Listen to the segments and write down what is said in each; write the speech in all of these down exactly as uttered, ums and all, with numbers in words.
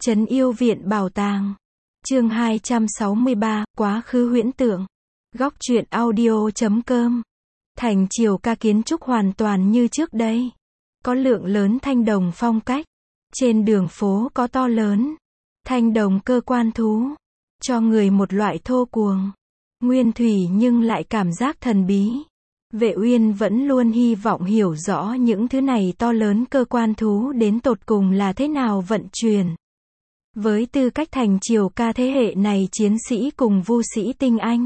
Trấn Yêu Viện Bảo Tàng. Chương hai trăm sáu mươi ba, Quá khứ huyễn tưởng. Góc truyện audio chấm com. Thành Triều Ca kiến trúc hoàn toàn như trước đây. Có lượng lớn thanh đồng phong cách. Trên đường phố có to lớn thanh đồng cơ quan thú, cho người một loại thô cuồng, nguyên thủy nhưng lại cảm giác thần bí. Vệ Uyên vẫn luôn hy vọng hiểu rõ những thứ này to lớn cơ quan thú đến tột cùng là thế nào vận chuyển. Với tư cách Thành Triều Ca thế hệ này chiến sĩ cùng vu sĩ tinh anh,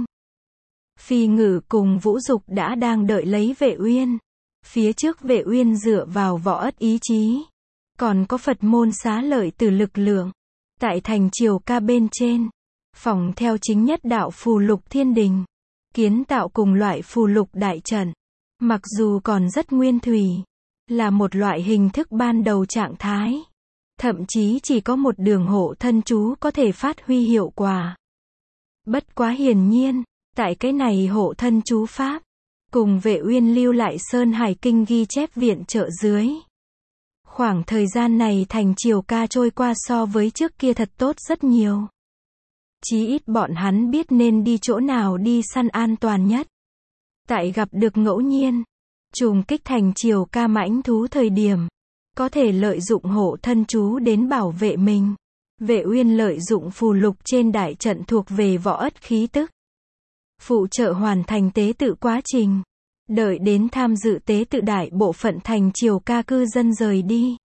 Phi Ngự cùng Vũ Dục đã đang đợi lấy Vệ Uyên. Phía trước Vệ Uyên dựa vào võ ất ý chí, còn có Phật môn xá lợi từ lực lượng. Tại Thành Triều Ca bên trên, phỏng theo chính nhất đạo phù lục thiên đình, kiến tạo cùng loại phù lục đại trận. Mặc dù còn rất nguyên thủy, là một loại hình thức ban đầu trạng thái, thậm chí chỉ có một đường hộ thân chú có thể phát huy hiệu quả. Bất quá hiển nhiên, tại cái này hộ thân chú pháp, cùng Vệ Uyên lưu lại Sơn Hải Kinh ghi chép viện trợ dưới. Khoảng thời gian này Thành Triều Ca trôi qua so với trước kia thật tốt rất nhiều. Chí ít bọn hắn biết nên đi chỗ nào đi săn an toàn nhất. Tại gặp được ngẫu nhiên trùng kích Thành Triều Ca mãnh thú thời điểm, có thể lợi dụng hộ thân chú đến bảo vệ mình. Vệ Uyên lợi dụng phù lục trên đại trận thuộc về võ ất khí tức, phụ trợ hoàn thành tế tự quá trình. Đợi đến tham dự tế tự đại bộ phận Thành Triều Ca cư dân rời đi,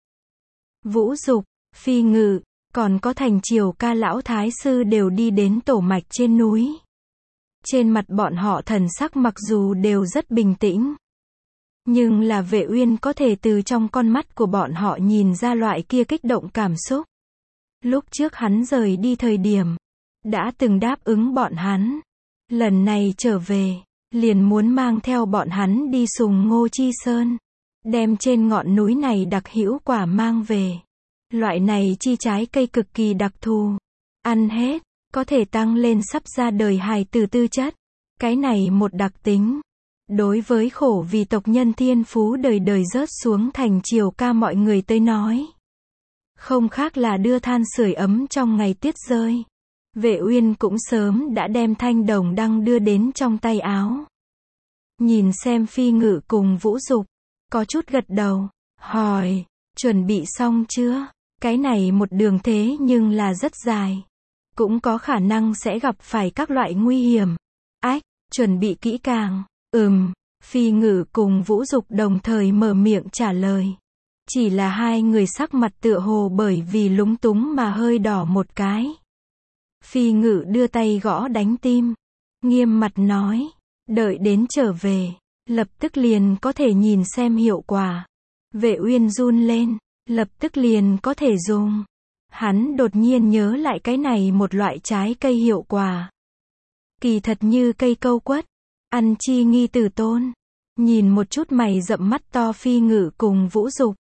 Vũ Dục, Phi Ngự, còn có Thành Triều Ca lão thái sư đều đi đến tổ mạch trên núi. Trên mặt bọn họ thần sắc mặc dù đều rất bình tĩnh, nhưng là Vệ Uyên có thể từ trong con mắt của bọn họ nhìn ra loại kia kích động cảm xúc. Lúc trước hắn rời đi thời điểm, đã từng đáp ứng bọn hắn, lần này trở về, liền muốn mang theo bọn hắn đi Sùng Ngô Chi Sơn, đem trên ngọn núi này đặc hữu quả mang về. Loại này chi trái cây cực kỳ đặc thù, ăn hết, có thể tăng lên sắp ra đời hài tử tư chất. Cái này một đặc tính, đối với khổ vì tộc nhân thiên phú đời đời rớt xuống Thành Triều Ca mọi người tới nói, không khác là đưa than sưởi ấm trong ngày tuyết rơi. Vệ Uyên cũng sớm đã đem thanh đồng đăng đưa đến trong tay áo. Nhìn xem Phi Ngự cùng Vũ Dục, có chút gật đầu, hỏi, chuẩn bị xong chưa? Cái này một đường thế nhưng là rất dài, cũng có khả năng sẽ gặp phải các loại nguy hiểm. Ách, chuẩn bị kỹ càng. Ừm, Phi Ngự cùng Vũ Dục đồng thời mở miệng trả lời. Chỉ là hai người sắc mặt tựa hồ bởi vì lúng túng mà hơi đỏ một cái. Phi Ngự đưa tay gõ đánh tim, nghiêm mặt nói, đợi đến trở về, lập tức liền có thể nhìn xem hiệu quả. Vệ Uyên run lên, lập tức liền có thể dùng. Hắn đột nhiên nhớ lại cái này một loại trái cây hiệu quả. Kỳ thật như cây câu quất, ăn chi nghi tử tôn. Nhìn một chút mày rậm mắt to Phi Ngự cùng Vũ Dục,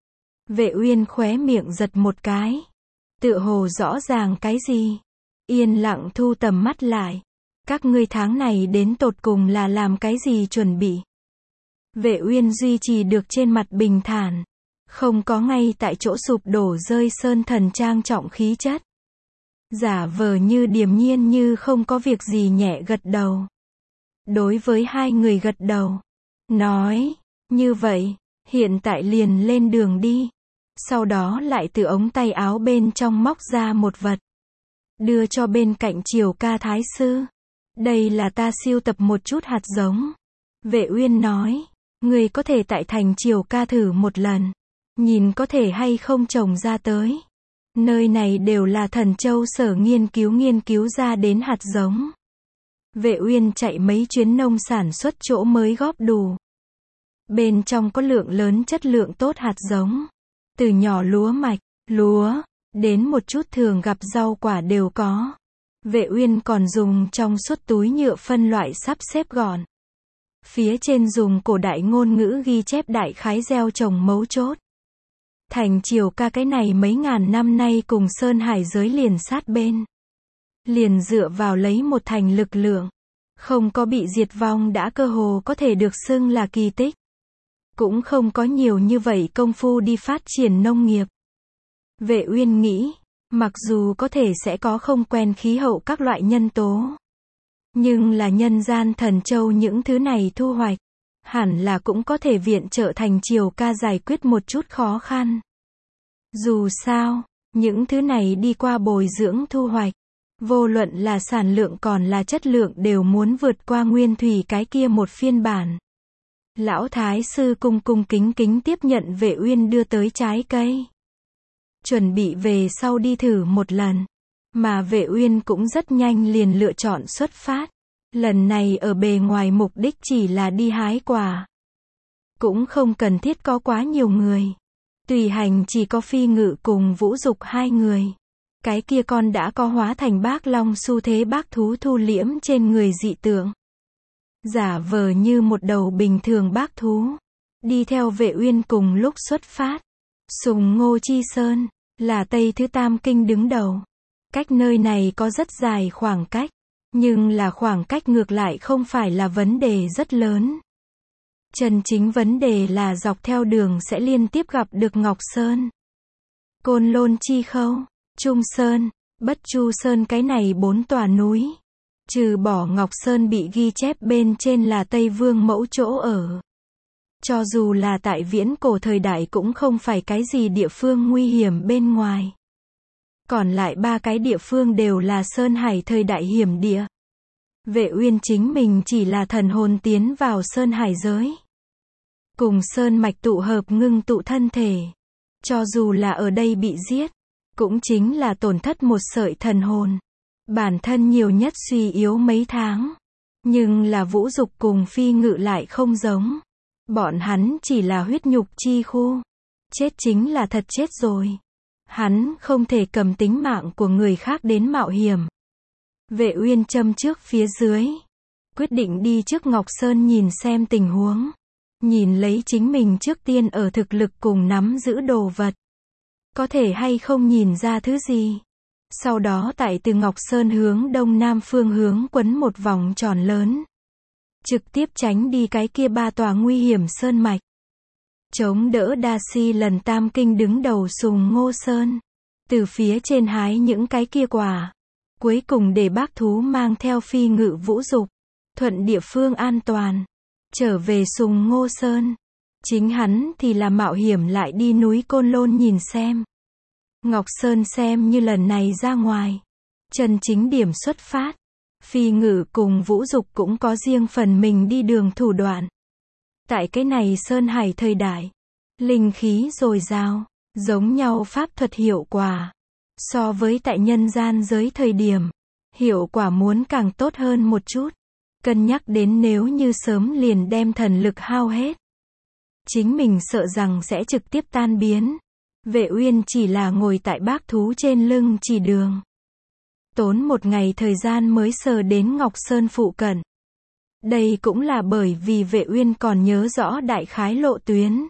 Vệ Uyên khóe miệng giật một cái, tựa hồ rõ ràng cái gì. Yên lặng thu tầm mắt lại. Các ngươi tháng này đến tột cùng là làm cái gì chuẩn bị? Vệ Uyên duy trì được trên mặt bình thản, không có ngay tại chỗ sụp đổ rơi sơn thần trang trọng khí chất. Giả vờ như điềm nhiên như không có việc gì nhẹ gật đầu. Đối với hai người gật đầu, nói, như vậy, hiện tại liền lên đường đi. Sau đó lại từ ống tay áo bên trong móc ra một vật, đưa cho bên cạnh Triều Ca thái sư. Đây là ta siêu tập một chút hạt giống. Vệ Uyên nói, ngươi có thể tại Thành Triều Ca thử một lần, nhìn có thể hay không trồng ra tới. Nơi này đều là Thần Châu sở nghiên cứu nghiên cứu ra đến hạt giống. Vệ Uyên chạy mấy chuyến nông sản xuất chỗ mới góp đủ. Bên trong có lượng lớn chất lượng tốt hạt giống, từ nhỏ lúa mạch, lúa, đến một chút thường gặp rau quả đều có. Vệ Uyên còn dùng trong suốt túi nhựa phân loại sắp xếp gọn. Phía trên dùng cổ đại ngôn ngữ ghi chép đại khái gieo trồng mấu chốt. Thành Triều Ca cái này mấy ngàn năm nay cùng Sơn Hải giới liền sát bên. Liền dựa vào lấy một thành lực lượng, không có bị diệt vong đã cơ hồ có thể được xưng là kỳ tích. Cũng không có nhiều như vậy công phu đi phát triển nông nghiệp. Vệ Uyên nghĩ, Mặc dù có thể sẽ có không quen khí hậu các loại nhân tố, nhưng là nhân gian thần châu những thứ này thu hoạch, hẳn là cũng có thể viện trợ thành Triều ca giải quyết một chút khó khăn. Dù sao, những thứ này đi qua bồi dưỡng thu hoạch, vô luận là sản lượng còn là chất lượng đều muốn vượt qua nguyên thủy cái kia một phiên bản. Lão Thái sư cung cung kính kính tiếp nhận Vệ Uyên đưa tới trái cây. Chuẩn bị về sau đi thử một lần. Mà Vệ Uyên cũng rất nhanh liền lựa chọn xuất phát. Lần này ở bề ngoài mục đích chỉ là đi hái quả. Cũng không cần thiết có quá nhiều người. Tùy hành chỉ có Phi Ngự cùng Vũ Dục hai người. Cái kia con đã có hóa thành bác long xu thế bác thú thu liễm trên người dị tượng. Giả vờ như một đầu bình thường bác thú. Đi theo Vệ Uyên cùng lúc xuất phát. Sùng Ngô Chi Sơn, là Tây Thứ Tam Kinh đứng đầu. Cách nơi này có rất dài khoảng cách. Nhưng là khoảng cách ngược lại không phải là vấn đề rất lớn. Chân chính vấn đề là dọc theo đường sẽ liên tiếp gặp được Ngọc Sơn, Côn Lôn Chi Khâu, Trung Sơn, Bất Chu Sơn cái này bốn tòa núi. Trừ bỏ Ngọc Sơn bị ghi chép bên trên là Tây Vương Mẫu chỗ ở. Cho dù là tại viễn cổ thời đại cũng không phải cái gì địa phương nguy hiểm bên ngoài. Còn lại ba cái địa phương đều là Sơn Hải thời đại hiểm địa. Vệ Uyên chính mình chỉ là thần hồn tiến vào Sơn Hải giới. Cùng Sơn Mạch tụ hợp ngưng tụ thân thể. Cho dù là ở đây bị giết, cũng chính là tổn thất một sợi thần hồn. Bản thân nhiều nhất suy yếu mấy tháng. Nhưng là Vũ Dục cùng Phi Ngự lại không giống. Bọn hắn chỉ là huyết nhục chi khu. Chết chính là thật chết rồi. Hắn không thể cầm tính mạng của người khác đến mạo hiểm. Vệ Uyên châm trước phía dưới. Quyết định đi trước Ngọc Sơn nhìn xem tình huống. Nhìn lấy chính mình trước tiên ở thực lực cùng nắm giữ đồ vật. Có thể hay không nhìn ra thứ gì. Sau đó tại từ Ngọc Sơn hướng đông nam phương hướng quấn một vòng tròn lớn. Trực tiếp tránh đi cái kia ba tòa nguy hiểm sơn mạch. Chống đỡ Đa Si lần Tam Kinh đứng đầu Sùng Ngô Sơn. Từ phía trên hái những cái kia quả. Cuối cùng để bác thú mang theo Phi Ngự Vũ Dục. Thuận địa phương an toàn. Trở về Sùng Ngô Sơn. Chính hắn thì là mạo hiểm lại đi núi Côn Lôn nhìn xem. Ngọc Sơn xem như lần này ra ngoài. Chân chính điểm xuất phát. Phi Ngự cùng Vũ Dục cũng có riêng phần mình đi đường thủ đoạn. Tại cái này Sơn Hải thời đại. Linh khí dồi dào. Giống nhau pháp thuật hiệu quả. So với tại nhân gian giới thời điểm. Hiệu quả muốn càng tốt hơn một chút. Cân nhắc đến nếu như sớm liền đem thần lực hao hết. Chính mình sợ rằng sẽ trực tiếp tan biến. Vệ Uyên chỉ là ngồi tại bác thú trên lưng chỉ đường. Tốn một ngày thời gian mới sờ đến Ngọc Sơn phụ cận. Đây cũng là bởi vì Vệ Uyên còn nhớ rõ đại khái lộ tuyến.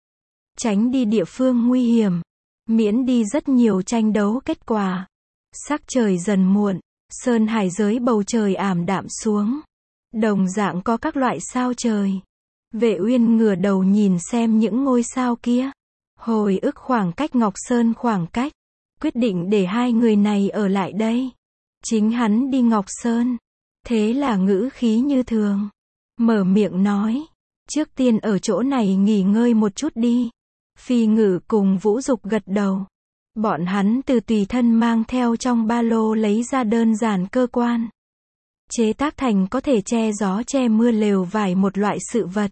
Tránh đi địa phương nguy hiểm. Miễn đi rất nhiều tranh đấu kết quả. Sắc trời dần muộn. Sơn Hải giới bầu trời ảm đạm xuống. Đồng dạng có các loại sao trời. Vệ Uyên ngửa đầu nhìn xem những ngôi sao kia. Hồi ức khoảng cách Ngọc Sơn khoảng cách. Quyết định để hai người này ở lại đây. Chính hắn đi Ngọc Sơn. Thế là ngữ khí như thường. Mở miệng nói. Trước tiên ở chỗ này nghỉ ngơi một chút đi. Phi Ngự cùng Vũ Dục gật đầu. Bọn hắn từ tùy thân mang theo trong ba lô lấy ra đơn giản cơ quan. Chế tác thành có thể che gió che mưa lều vải một loại sự vật.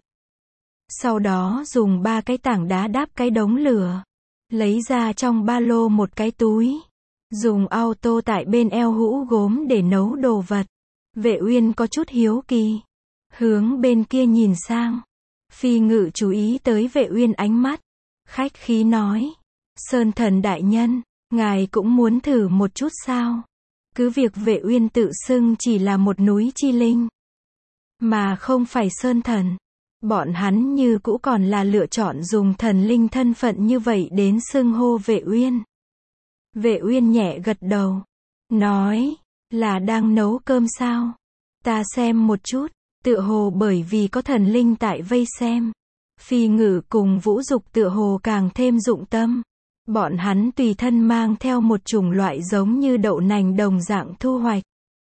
Sau đó dùng ba cái tảng đá đáp cái đống lửa. Lấy ra trong ba lô một cái túi. Dùng auto tại bên eo hũ gốm để nấu đồ vật. Vệ Uyên có chút hiếu kỳ. Hướng bên kia nhìn sang. Phi Ngự chú ý tới Vệ Uyên ánh mắt. Khách khí nói. Sơn thần đại nhân, ngài cũng muốn thử một chút sao? Cứ việc Vệ Uyên tự xưng chỉ là một núi chi linh. Mà không phải sơn thần. Bọn hắn như cũ còn là lựa chọn dùng thần linh thân phận như vậy đến xưng hô Vệ Uyên. Vệ Uyên nhẹ gật đầu. Nói, là đang nấu cơm sao? Ta xem một chút, tựa hồ bởi vì có thần linh tại vây xem. Phi Ngự cùng Vũ Dục tựa hồ càng thêm dụng tâm. Bọn hắn tùy thân mang theo một chủng loại giống như đậu nành đồng dạng thu hoạch.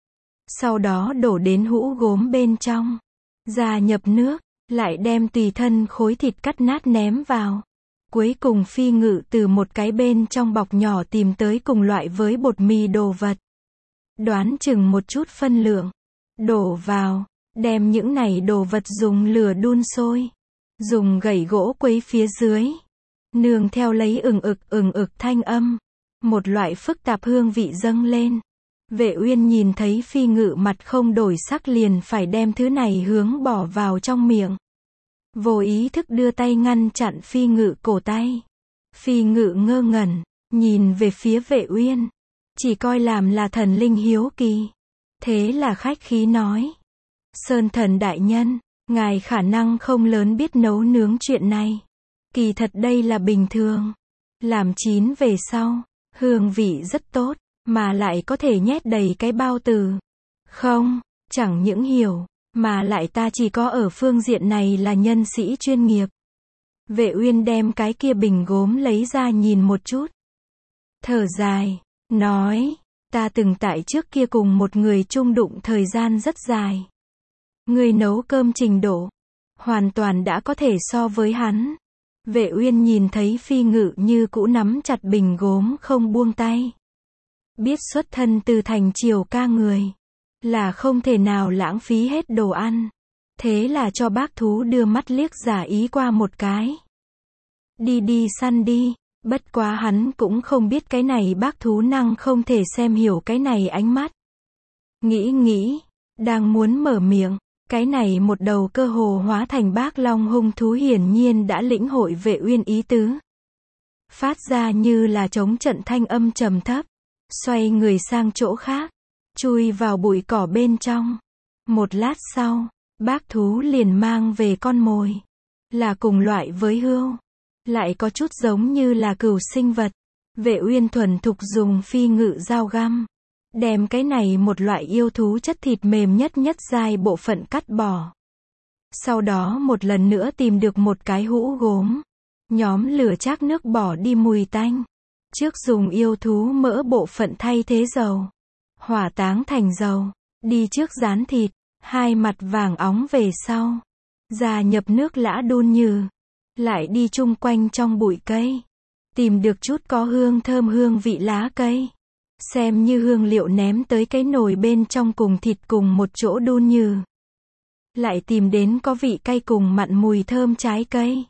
Sau đó đổ đến hũ gốm bên trong. Gia nhập nước, lại đem tùy thân khối thịt cắt nát ném vào. Cuối cùng Phi Ngự từ một cái bên trong bọc nhỏ tìm tới cùng loại với bột mì đồ vật. Đoán chừng một chút phân lượng. Đổ vào, đem những này đồ vật dùng lửa đun sôi. Dùng gậy gỗ quấy phía dưới. Nương theo lấy ừng ực ừng ực thanh âm. Một loại phức tạp hương vị dâng lên. Vệ Uyên nhìn thấy Phi Ngự mặt không đổi sắc liền phải đem thứ này hướng bỏ vào trong miệng. Vô ý thức đưa tay ngăn chặn Phi Ngự cổ tay. Phi Ngự ngơ ngẩn, nhìn về phía Vệ Uyên. Chỉ coi làm là thần linh hiếu kỳ. Thế là khách khí nói. Sơn thần đại nhân, ngài khả năng không lớn biết nấu nướng chuyện này. Kỳ thật đây là bình thường. Làm chín về sau, hương vị rất tốt, mà lại có thể nhét đầy cái bao tử. Không, chẳng những hiểu, mà lại ta chỉ có ở phương diện này là nhân sĩ chuyên nghiệp. Vệ Uyên đem cái kia bình gốm lấy ra nhìn một chút. Thở dài, nói, ta từng tại trước kia cùng một người chung đụng thời gian rất dài. Người nấu cơm trình độ, hoàn toàn đã có thể so với hắn. Vệ Uyên nhìn thấy Phi Ngự như cũ nắm chặt bình gốm không buông tay. Biết xuất thân từ thành Triều Ca người, là không thể nào lãng phí hết đồ ăn. Thế là cho bác thú đưa mắt liếc giả ý qua một cái. Đi đi săn đi, bất quá hắn cũng không biết cái này bác thú năng không thể xem hiểu cái này ánh mắt. Nghĩ nghĩ, đang muốn mở miệng, cái này một đầu cơ hồ hóa thành bác long hung thú hiển nhiên đã lĩnh hội Vệ Uyên ý tứ. Phát ra như là chống trận thanh âm trầm thấp, xoay người sang chỗ khác, chui vào bụi cỏ bên trong. Một lát sau, bác thú liền mang về con mồi. Là cùng loại với hươu, lại có chút giống như là cừu sinh vật. Vệ Uyên thuần thục dùng Phi Ngự dao găm, đem cái này một loại yêu thú chất thịt mềm nhất nhất giai bộ phận cắt bỏ. Sau đó một lần nữa tìm được một cái hũ gốm, nhóm lửa chác nước bỏ đi mùi tanh. Trước dùng yêu thú mỡ bộ phận thay thế dầu, hỏa táng thành dầu, đi trước rán thịt, hai mặt vàng óng về sau, gia nhập nước lã đun nhừ, lại đi chung quanh trong bụi cây, tìm được chút có hương thơm hương vị lá cây, xem như hương liệu ném tới cái nồi bên trong cùng thịt cùng một chỗ đun nhừ. Lại tìm đến có vị cay cùng mặn mùi thơm trái cây.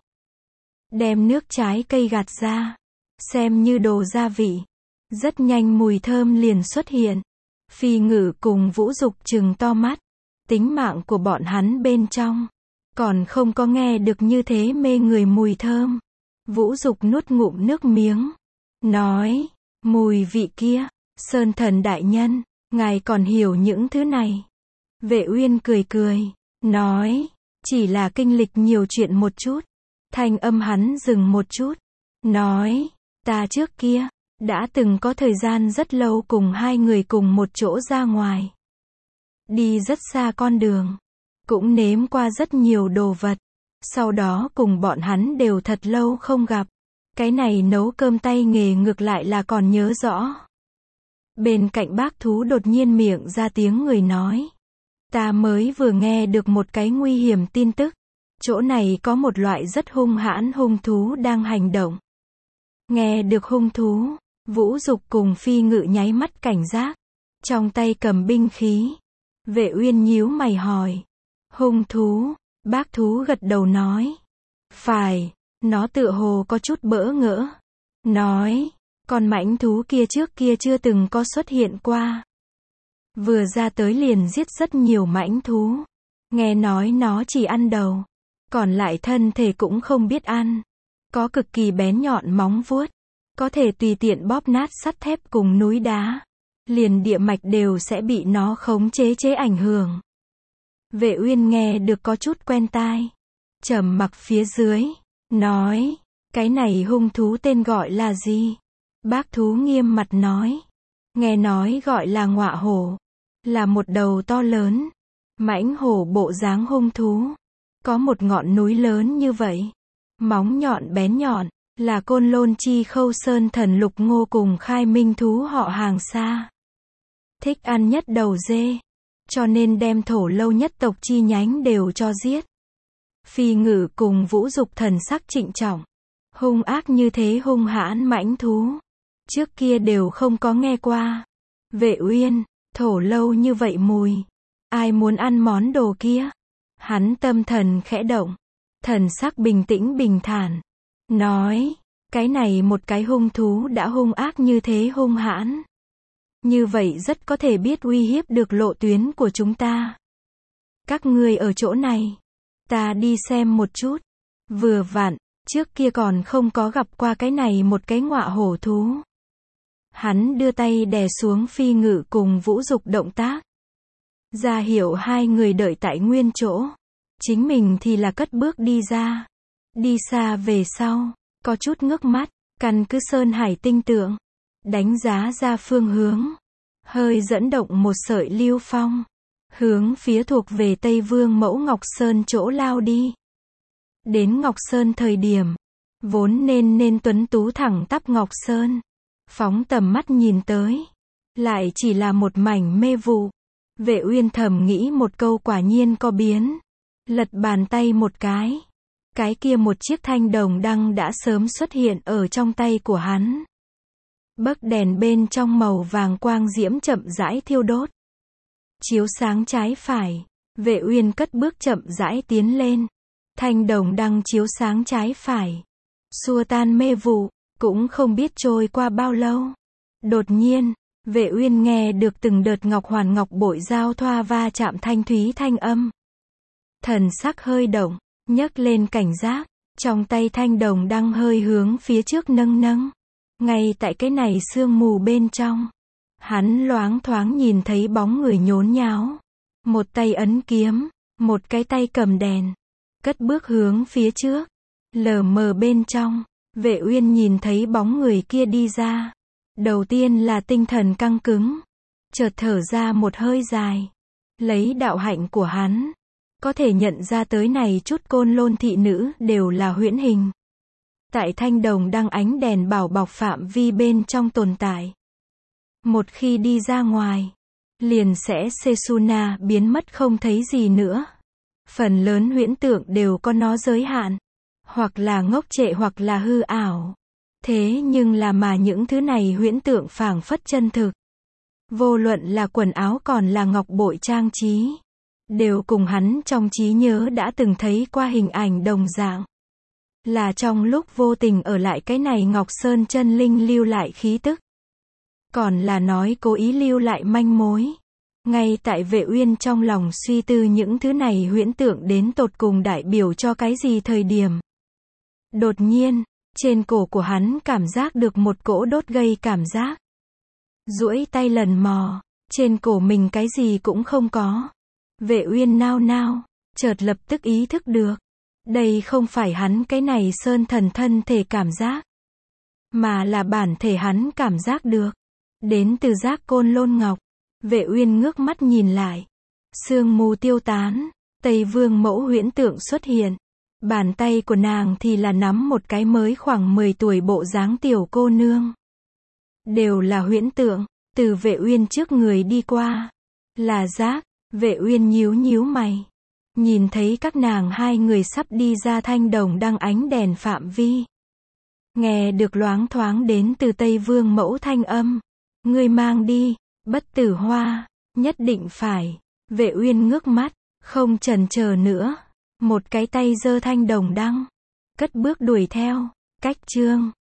Đem nước trái cây gạt ra, xem như đồ gia vị. Rất nhanh mùi thơm liền xuất hiện. Phi Ngự cùng Vũ Dục trừng to mắt. Tính mạng của bọn hắn bên trong, còn không có nghe được như thế mê người mùi thơm. Vũ Dục nuốt ngụm nước miếng, nói, mùi vị kia, Sơn thần đại nhân, ngài còn hiểu những thứ này. Vệ Uyên cười cười, nói, chỉ là kinh lịch nhiều chuyện một chút. Thanh âm hắn dừng một chút, nói, ta trước kia, đã từng có thời gian rất lâu cùng hai người cùng một chỗ ra ngoài. Đi rất xa con đường, cũng nếm qua rất nhiều đồ vật. Sau đó cùng bọn hắn đều thật lâu không gặp. Cái này nấu cơm tay nghề ngược lại là còn nhớ rõ. Bên cạnh bác thú đột nhiên miệng ra tiếng người nói. Ta mới vừa nghe được một cái nguy hiểm tin tức. Chỗ này có một loại rất hung hãn hung thú đang hành động. Nghe được hung thú, Vũ Dục cùng Phi Ngự nháy mắt cảnh giác. Trong tay cầm binh khí. Vệ Uyên nhíu mày hỏi. Hung thú, bác thú gật đầu nói. Phải, nó tựa hồ có chút bỡ ngỡ. Nói, con mãnh thú kia trước kia chưa từng có xuất hiện qua. Vừa ra tới liền giết rất nhiều mãnh thú. Nghe nói nó chỉ ăn đầu. Còn lại thân thể cũng không biết ăn. Có cực kỳ bén nhọn móng vuốt. Có thể tùy tiện bóp nát sắt thép cùng núi đá. Liền địa mạch đều sẽ bị nó khống chế chế ảnh hưởng. Vệ Uyên nghe được có chút quen tai. Trầm mặc phía dưới. Nói. Cái này hung thú tên gọi là gì? Bác thú nghiêm mặt nói. Nghe nói gọi là ngọa hổ. Là một đầu to lớn. Mãnh hổ bộ dáng hung thú. Có một ngọn núi lớn như vậy. Móng nhọn bén nhọn. là Côn Lôn Chi Khâu Sơn Thần Lục Ngô cùng Khai Minh thú họ hàng xa. Thích ăn nhất đầu dê, cho nên đem Thổ Lâu nhất tộc chi nhánh đều cho giết. Phi Ngự cùng Vũ Dục thần sắc trịnh trọng. Hung ác như thế hung hãn mãnh thú, trước kia đều không có nghe qua. Vệ Uyên, Thổ Lâu như vậy mùi, ai muốn ăn món đồ kia? Hắn tâm thần khẽ động, thần sắc bình tĩnh bình thản, nói, cái này một cái hung thú đã hung ác như thế hung hãn, như vậy rất có thể biết uy hiếp được lộ tuyến của chúng ta. Các ngươi ở chỗ này, ta đi xem một chút. Vừa vặn, trước kia còn không có gặp qua cái này một cái ngọa hổ thú. Hắn đưa tay đè xuống Phi Ngự cùng Vũ Dục động tác, ra hiệu hai người đợi tại nguyên chỗ. Chính mình thì là cất bước đi ra. Đi xa về sau, có chút ngước mắt, căn cứ Sơn Hải tinh tượng, đánh giá ra phương hướng, hơi dẫn động một sợi lưu phong, hướng phía thuộc về Tây Vương Mẫu Ngọc Sơn chỗ lao đi. Đến Ngọc Sơn thời điểm, vốn nên nên tuấn tú thẳng tắp Ngọc Sơn, phóng tầm mắt nhìn tới, lại chỉ là một mảnh mê vụ. Vệ Uyên thầm nghĩ một câu quả nhiên có biến, lật bàn tay một cái, cái kia một chiếc thanh đồng đăng đã sớm xuất hiện ở trong tay của hắn. Bấc đèn bên trong màu vàng quang diễm chậm rãi thiêu đốt, chiếu sáng trái phải. Vệ Uyên cất bước chậm rãi tiến lên, thanh đồng đăng chiếu sáng trái phải, xua tan mê vụ. Cũng không biết trôi qua bao lâu, đột nhiên, Vệ Uyên nghe được từng đợt ngọc hoàn ngọc bội giao thoa va chạm thanh thúy thanh âm. Thần sắc hơi động, nhấc lên cảnh giác, trong tay thanh đồng đăng hơi hướng phía trước nâng nâng. Ngay tại cái này sương mù bên trong, hắn loáng thoáng nhìn thấy bóng người nhốn nháo. Một tay ấn kiếm, một cái tay cầm đèn, cất bước hướng phía trước. Lờ mờ bên trong, Vệ Uyên nhìn thấy bóng người kia đi ra. Đầu tiên là tinh thần căng cứng, chợt thở ra một hơi dài. Lấy đạo hạnh của hắn, có thể nhận ra tới này chút Côn Lôn thị nữ đều là huyễn hình. Tại thanh đồng đăng ánh đèn bảo bọc phạm vi bên trong tồn tại. Một khi đi ra ngoài, liền sẽ Sesuna biến mất không thấy gì nữa. Phần lớn huyễn tượng đều có nó giới hạn, hoặc là ngốc trệ hoặc là hư ảo. Thế nhưng là mà những thứ này huyễn tượng phảng phất chân thực. Vô luận là quần áo còn là ngọc bội trang trí, đều cùng hắn trong trí nhớ đã từng thấy qua hình ảnh đồng dạng. Là trong lúc vô tình ở lại cái này Ngọc Sơn chân linh lưu lại khí tức. Còn là nói cố ý lưu lại manh mối. Ngay tại Vệ Uyên trong lòng suy tư những thứ này huyễn tượng đến tột cùng đại biểu cho cái gì thời điểm. Đột nhiên, trên cổ của hắn cảm giác được một cỗ đốt gây cảm giác. Duỗi tay lần mò, trên cổ mình cái gì cũng không có. Vệ Uyên nao nao, chợt lập tức ý thức được. Đây không phải hắn cái này sơn thần thân thể cảm giác, mà là bản thể hắn cảm giác được. Đến từ giác Côn Lôn Ngọc. Vệ Uyên ngước mắt nhìn lại. Sương mù tiêu tán, Tây Vương Mẫu huyễn tượng xuất hiện. Bàn tay của nàng thì là nắm một cái mới khoảng mười tuổi bộ dáng tiểu cô nương. Đều là huyễn tượng, từ Vệ Uyên trước người đi qua. Là giác. Vệ Uyên nhíu nhíu mày. Nhìn thấy các nàng hai người sắp đi ra thanh đồng đăng ánh đèn phạm vi. Nghe được loáng thoáng đến từ Tây Vương Mẫu thanh âm. Ngươi mang đi, Bất Tử Hoa, nhất định phải. Vệ Uyên ngước mắt, không chần chờ nữa. Một cái tay giơ thanh đồng đăng, cất bước đuổi theo. Cách chương